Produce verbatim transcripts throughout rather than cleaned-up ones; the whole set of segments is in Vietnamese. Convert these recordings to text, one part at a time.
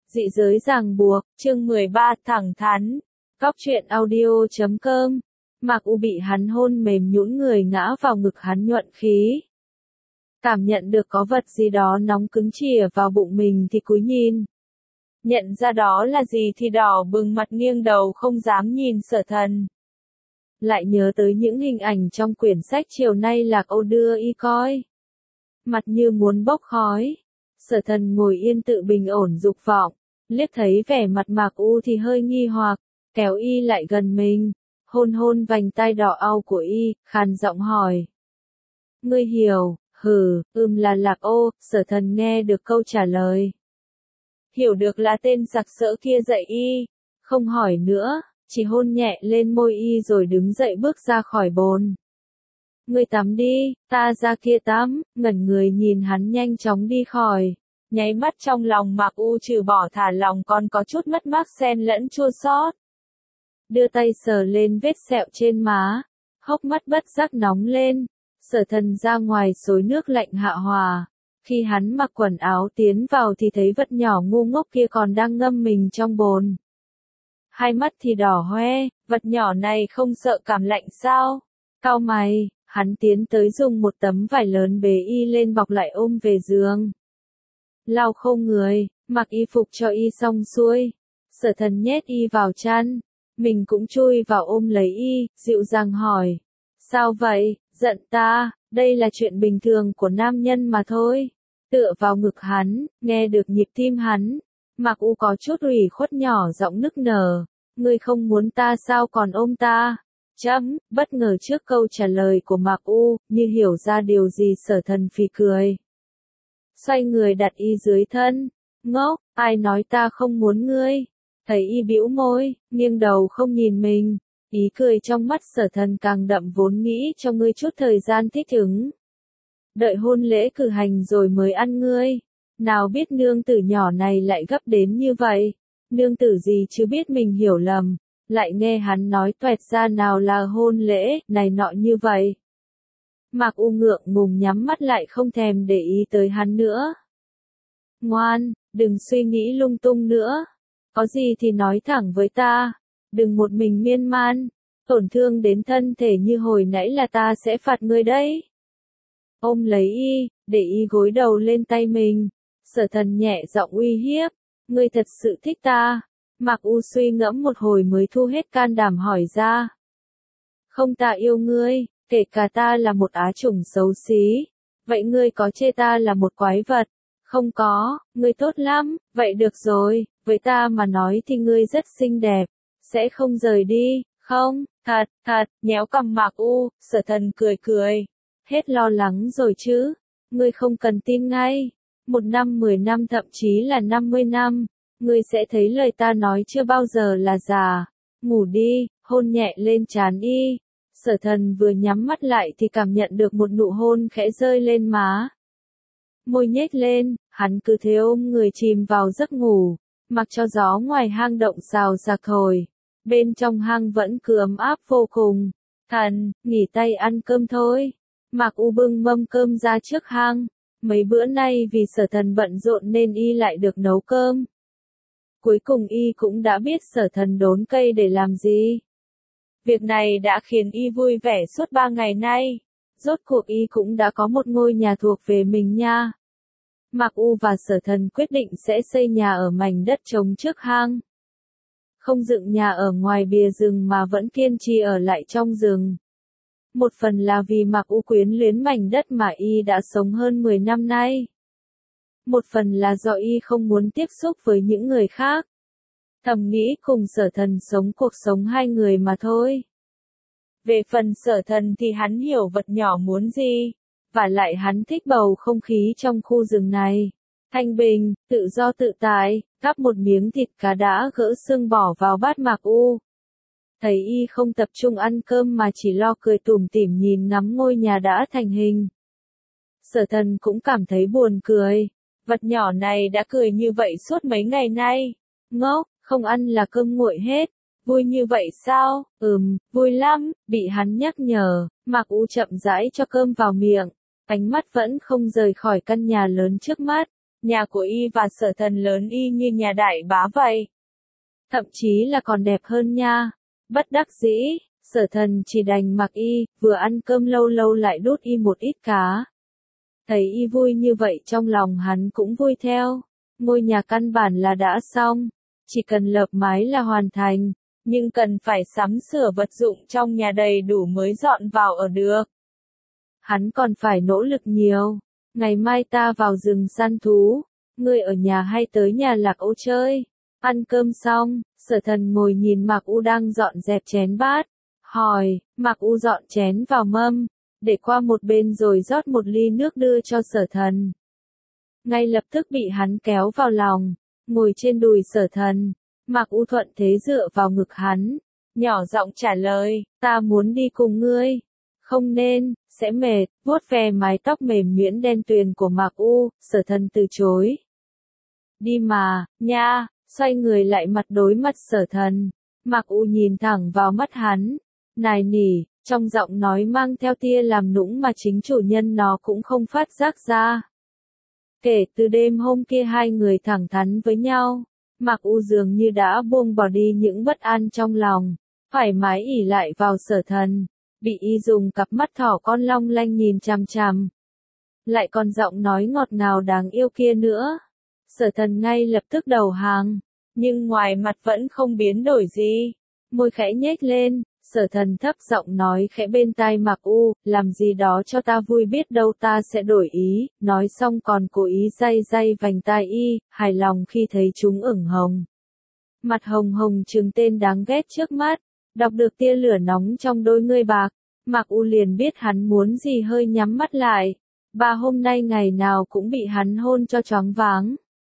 Dị giới ràng buộc, chương mười ba thẳng thắn. Cóc truyện audio chấm com. Mạc U bị hắn hôn mềm nhũn người ngã vào ngực hắn nhuận khí. Cảm nhận được có vật gì đó nóng cứng chìa vào bụng mình thì cúi nhìn. Nhận ra đó là gì thì đỏ bừng mặt nghiêng đầu không dám nhìn Sở Thần. Lại nhớ tới những hình ảnh trong quyển sách chiều nay Lạc Âu đưa y coi. Mặt như muốn bốc khói. Sở Thần ngồi yên tự bình ổn dục vọng, liếc thấy vẻ mặt Mạc U thì hơi nghi hoặc, kéo y lại gần mình, hôn hôn vành tai đỏ au của y, khàn giọng hỏi. Ngươi hiểu, hừ, ừm là Lạc Âu. Sở Thần nghe được câu trả lời. Hiểu được là tên sặc sỡ kia dạy y, không hỏi nữa, chỉ hôn nhẹ lên môi y rồi đứng dậy bước ra khỏi bồn. Ngươi tắm đi, ta ra kia tắm. Ngẩn người nhìn hắn nhanh chóng đi khỏi. Nháy mắt trong lòng Mạc U trừ bỏ thả lòng còn có chút mất mát xen lẫn chua xót. Đưa tay sờ lên vết sẹo trên má, hốc mắt bất giác nóng lên. Sở Thần ra ngoài xối nước lạnh hạ hòa. Khi hắn mặc quần áo tiến vào thì thấy vật nhỏ ngu ngốc kia còn đang ngâm mình trong bồn. Hai mắt thì đỏ hoe, vật nhỏ này không sợ cảm lạnh sao? Cau mày, hắn tiến tới dùng một tấm vải lớn bế y lên bọc lại ôm về giường. Lau khô người, mặc y phục cho y xong xuôi. Sở Thần nhét y vào chăn, mình cũng chui vào ôm lấy y, dịu dàng hỏi. Sao vậy, giận ta, đây là chuyện bình thường của nam nhân mà thôi. Tựa vào ngực hắn, nghe được nhịp tim hắn. Mạc U có chút ủy khuất nhỏ giọng nức nở. Ngươi không muốn ta sao còn ôm ta? Chấm, bất ngờ trước câu trả lời của Mạc U, như hiểu ra điều gì Sở Thần phì cười. Xoay người đặt y dưới thân. Ngốc, ai nói ta không muốn ngươi? Thấy y bĩu môi, nghiêng đầu không nhìn mình. Ý cười trong mắt Sở Thần càng đậm vốn nghĩ cho ngươi chút thời gian thích ứng. Đợi hôn lễ cử hành rồi mới ăn ngươi. Nào biết nương tử nhỏ này lại gấp đến như vậy. Nương tử gì chứ biết mình hiểu lầm. Lại nghe hắn nói toẹt ra nào là hôn lễ, này nọ như vậy. Mạc U ngượng ngùng nhắm mắt lại không thèm để ý tới hắn nữa. Ngoan, đừng suy nghĩ lung tung nữa. Có gì thì nói thẳng với ta. Đừng một mình miên man. Tổn thương đến thân thể như hồi nãy là ta sẽ phạt ngươi đấy. Ôm lấy y, để y gối đầu lên tay mình. Sở Thần nhẹ giọng uy hiếp. Ngươi thật sự thích ta. Mạc U suy ngẫm một hồi mới thu hết can đảm hỏi ra. Không, ta yêu ngươi, kể cả ta là một á chủng xấu xí. Vậy ngươi có chê ta là một quái vật? Không có, ngươi tốt lắm, vậy được rồi, với ta mà nói thì ngươi rất xinh đẹp. Sẽ không rời đi, không? Thật, thật, nhéo cằm Mạc U. Sở Thần cười cười. Hết lo lắng rồi chứ? Ngươi không cần tin ngay. Một năm, mười năm thậm chí là năm mươi năm. Ngươi sẽ thấy lời ta nói chưa bao giờ là giả. Ngủ đi, hôn nhẹ lên trán y. Sở Thần vừa nhắm mắt lại thì cảm nhận được một nụ hôn khẽ rơi lên má. Môi nhếch lên, hắn cứ thế ôm người chìm vào giấc ngủ, mặc cho gió ngoài hang động xào xạc thổi. Bên trong hang vẫn cứ ấm áp vô cùng. Thần, nghỉ tay ăn cơm thôi. Mạc U bưng mâm cơm ra trước hang. Mấy bữa nay vì Sở Thần bận rộn nên y lại được nấu cơm. Cuối cùng y cũng đã biết Sở Thần đốn cây để làm gì. Việc này đã khiến y vui vẻ suốt ba ngày nay. Rốt cuộc y cũng đã có một ngôi nhà thuộc về mình nha. Mạc U và Sở Thần quyết định sẽ xây nhà ở mảnh đất trống trước hang. Không dựng nhà ở ngoài bìa rừng mà vẫn kiên trì ở lại trong rừng. Một phần là vì Mạc U quyến luyến mảnh đất mà y đã sống hơn mười năm nay. Một phần là do y không muốn tiếp xúc với những người khác. Thầm nghĩ cùng Sở Thần sống cuộc sống hai người mà thôi. Về phần Sở Thần thì hắn hiểu vật nhỏ muốn gì. Và lại hắn thích bầu không khí trong khu rừng này. Thanh bình, tự do tự tại, cắp một miếng thịt cá đã gỡ xương bỏ vào bát Mạc U. Thấy y không tập trung ăn cơm mà chỉ lo cười tủm tỉm nhìn ngắm ngôi nhà đã thành hình. Sở Thần cũng cảm thấy buồn cười. Vật nhỏ này đã cười như vậy suốt mấy ngày nay. Ngốc, không ăn là cơm nguội hết. Vui như vậy sao? Ừm, vui lắm. Bị hắn nhắc nhở, Mạc U chậm rãi cho cơm vào miệng. Ánh mắt vẫn không rời khỏi căn nhà lớn trước mắt. nhà của y và Sở Thần lớn y như nhà đại bá vậy. Thậm chí là còn đẹp hơn nha. Bất đắc dĩ, Sở Thần chỉ đành mặc y, vừa ăn cơm lâu lâu lại đút y một ít cá. Thấy y vui như vậy trong lòng hắn cũng vui theo. Ngôi nhà căn bản là đã xong, chỉ cần lợp mái là hoàn thành, nhưng cần phải sắm sửa vật dụng trong nhà đầy đủ mới dọn vào ở được. Hắn còn phải nỗ lực nhiều. Ngày mai ta vào rừng săn thú, ngươi ở nhà hay tới nhà Lạc Ô chơi? Ăn cơm xong, Sở Thần ngồi nhìn Mạc U đang dọn dẹp chén bát, hỏi. Mạc U dọn chén vào mâm, để qua một bên rồi rót một ly nước đưa cho Sở Thần. Ngay lập tức bị hắn kéo vào lòng, ngồi trên đùi Sở Thần. Mạc U thuận thế dựa vào ngực hắn, nhỏ giọng trả lời, ta muốn đi cùng ngươi. Không nên, sẽ mệt. Vuốt ve mái tóc mềm nhuyễn đen tuyền của Mạc U, Sở Thần từ chối. Đi mà, nha. Xoay người lại mặt đối mặt Sở Thần. Mạc U nhìn thẳng vào mắt hắn, nài nỉ, trong giọng nói mang theo tia làm nũng mà chính chủ nhân nó cũng không phát giác ra. Kể từ đêm hôm kia hai người thẳng thắn với nhau, Mạc U dường như đã buông bỏ đi những bất an trong lòng, thoải mái ỉ lại vào Sở Thần, bị y dùng cặp mắt thỏ con long lanh nhìn chằm chằm. Lại còn giọng nói ngọt ngào đáng yêu kia nữa. Sở Thần ngay lập tức đầu hàng, nhưng ngoài mặt vẫn không biến đổi gì. Môi khẽ nhếch lên, Sở Thần thấp giọng nói khẽ bên tai Mạc U, làm gì đó cho ta vui biết đâu ta sẽ đổi ý, nói xong còn cố ý day day vành tai y, hài lòng khi thấy chúng ửng hồng. Mặt hồng hồng trừng tên đáng ghét trước mắt, đọc được tia lửa nóng trong đôi ngươi bạc, Mạc U liền biết hắn muốn gì hơi nhắm mắt lại. Ba hôm nay ngày nào cũng bị hắn hôn cho choáng váng.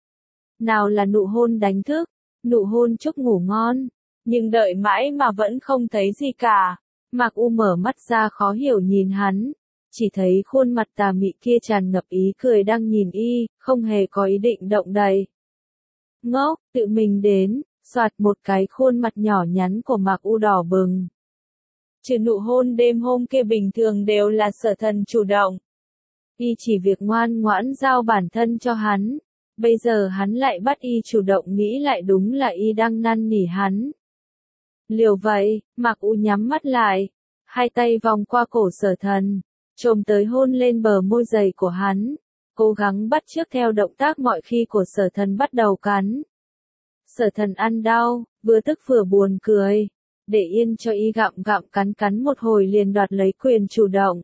Nào là nụ hôn đánh thức, nụ hôn chúc ngủ ngon, nhưng đợi mãi mà vẫn không thấy gì cả. Mạc U mở mắt ra khó hiểu nhìn hắn, chỉ thấy khuôn mặt tà mị kia tràn ngập ý cười đang nhìn y, không hề có ý định động đậy. Ngốc, tự mình đến, xoạt một cái khuôn mặt nhỏ nhắn của Mạc U đỏ bừng. Trừ nụ hôn đêm hôm kia bình thường đều là Sở Thần chủ động. Y chỉ việc ngoan ngoãn giao bản thân cho hắn. Bây giờ hắn lại bắt y chủ động, nghĩ lại đúng là y đang năn nỉ hắn. Liều vậy, Mạc U nhắm mắt lại, hai tay vòng qua cổ Sở Thần, chồm tới hôn lên bờ môi dày của hắn, cố gắng bắt chước theo động tác mọi khi của Sở Thần bắt đầu cắn. Sở Thần ăn đau, vừa tức vừa buồn cười, để yên cho y gặm gặm cắn cắn một hồi liền đoạt lấy quyền chủ động.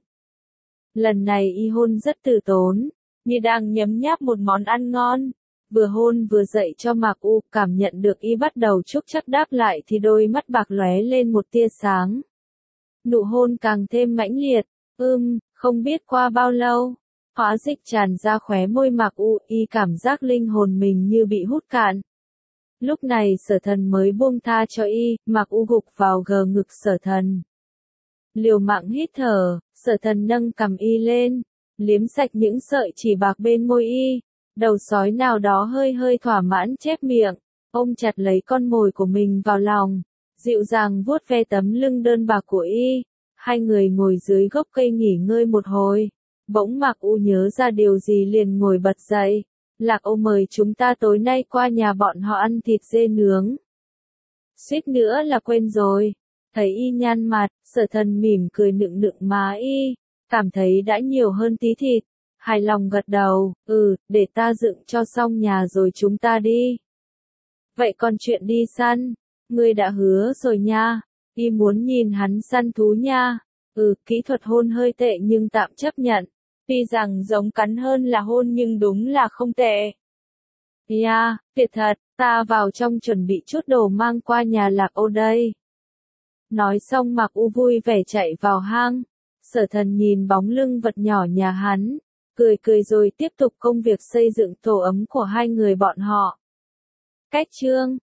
Lần này y hôn rất từ tốn, như đang nhấm nháp một món ăn ngon. Vừa hôn vừa dạy cho Mạc U, cảm nhận được y bắt đầu chúc chắc đáp lại thì đôi mắt bạc lóe lên một tia sáng. Nụ hôn càng thêm mãnh liệt, ưm, không biết qua bao lâu, hóa dịch tràn ra khóe môi Mạc U, y cảm giác linh hồn mình như bị hút cạn. Lúc này Sở Thần mới buông tha cho y, Mạc U gục vào gờ ngực Sở Thần. Liều mạng hít thở, Sở Thần nâng cằm y lên, liếm sạch những sợi chỉ bạc bên môi y. Đầu sói nào đó hơi hơi thỏa mãn chép miệng, ôm chặt lấy con mồi của mình vào lòng, dịu dàng vuốt ve tấm lưng đơn bạc của y. Hai người ngồi dưới gốc cây nghỉ ngơi một hồi, bỗng Mạc U nhớ ra điều gì liền ngồi bật dậy. Lạc Ô mời chúng ta tối nay qua nhà bọn họ ăn thịt dê nướng. Suýt nữa là quên rồi. Thấy y nhăn mặt, Sở Thần mỉm cười nựng nựng má y, cảm thấy đã nhiều hơn tí thịt. Hài lòng gật đầu, ừ, để ta dựng cho xong nhà rồi chúng ta đi. Vậy còn chuyện đi săn, ngươi đã hứa rồi nha, y muốn nhìn hắn săn thú nha. Ừ, kỹ thuật hôn hơi tệ nhưng tạm chấp nhận. Tuy rằng giống cắn hơn là hôn nhưng đúng là không tệ. Yeah, tuyệt thật, ta vào trong chuẩn bị chút đồ mang qua nhà Lạc Ô đây. Nói xong Mạc U vui vẻ chạy vào hang. Sở Thần nhìn bóng lưng vật nhỏ nhà hắn, cười cười rồi tiếp tục công việc xây dựng tổ ấm của hai người bọn họ. Cách chương